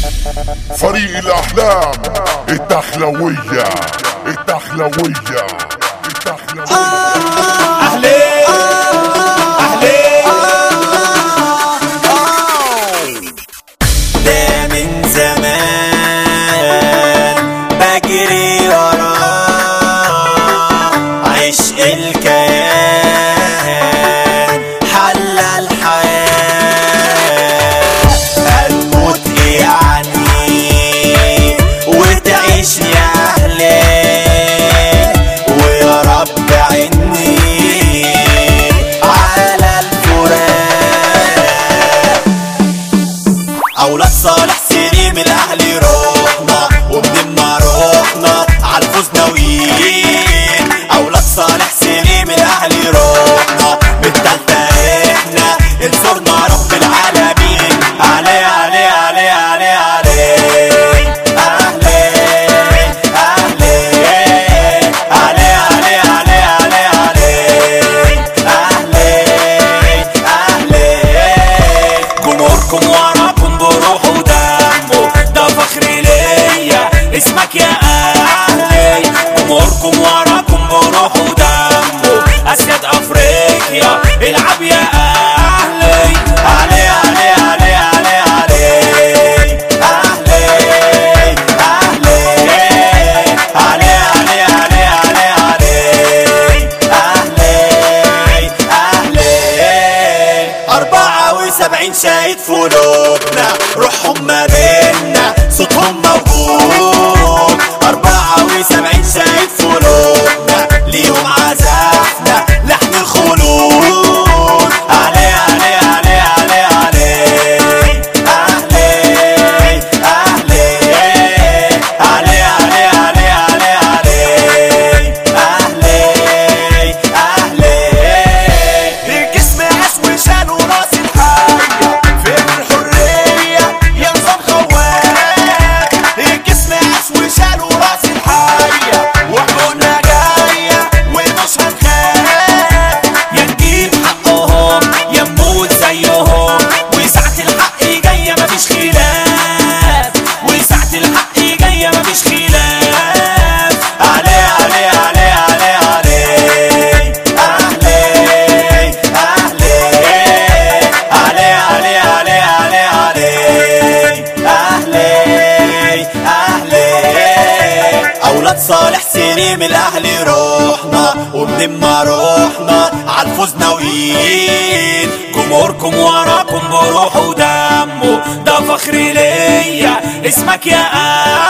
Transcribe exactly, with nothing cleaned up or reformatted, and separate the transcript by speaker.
Speaker 1: فريق الأحلام الدخلوية الدخلوية الدخلوية.
Speaker 2: أهلين أهلين ده من زمان بجري وراه عشق الكيان حل الحياة هتموت يعني وتعيش يا أهلي ويا رب عني على الفراق. أولاد صالح سليم الأهلي روحنا ومن ما روحنا عالفوز ناويين. أولاد صالح سليم الأهلي روحنا بالتالتة احنا انصرنا رب العالمين. علي علي علي علي علي أهلي أهلي علي علي علي علي علي أهلي أهلي. جمهوركم وراكم بروح ودمه ده فخر ليا اسمك يا أهلي. جمهوركم وراكم بروح ودمه أسياد أفريقيا العب يا أهلي. علي علي علي علي علي أهلي أهلي علي علي علي علي علي أهلي أهلي. أربعة وسبعين شاهد في قلوبنا روحهم ما بينا صوتهم موجود. أربعة وسبعين شاهد في قلوبنا ليهم عزفنا لحن الخلود. علي علي علي علي علي أهلي أهلي علي علي علي علي علي أهلي أهلي. الجسم عاش وشال وراس الحية فين الحرية يا نظام خواف. الجسم عاش وشال وراس الحية وحقوقنا جاية ومش هنخاف. يا نجيب حقهم يا نموت زيهم وساعة الحق جاية مفيش خلاف. وساعة الحق جاية مفيش خلاف. علي علي علي علي علي أهلي أهلي علي علي علي علي علي أهلي أهلي. أولاد صالح سليم الأهلي روحنا ومن ما روحنا عالفوز ناويين. جمهوركم وراكم بروح ودمه ده فخر ليا اسمك يا أهلي.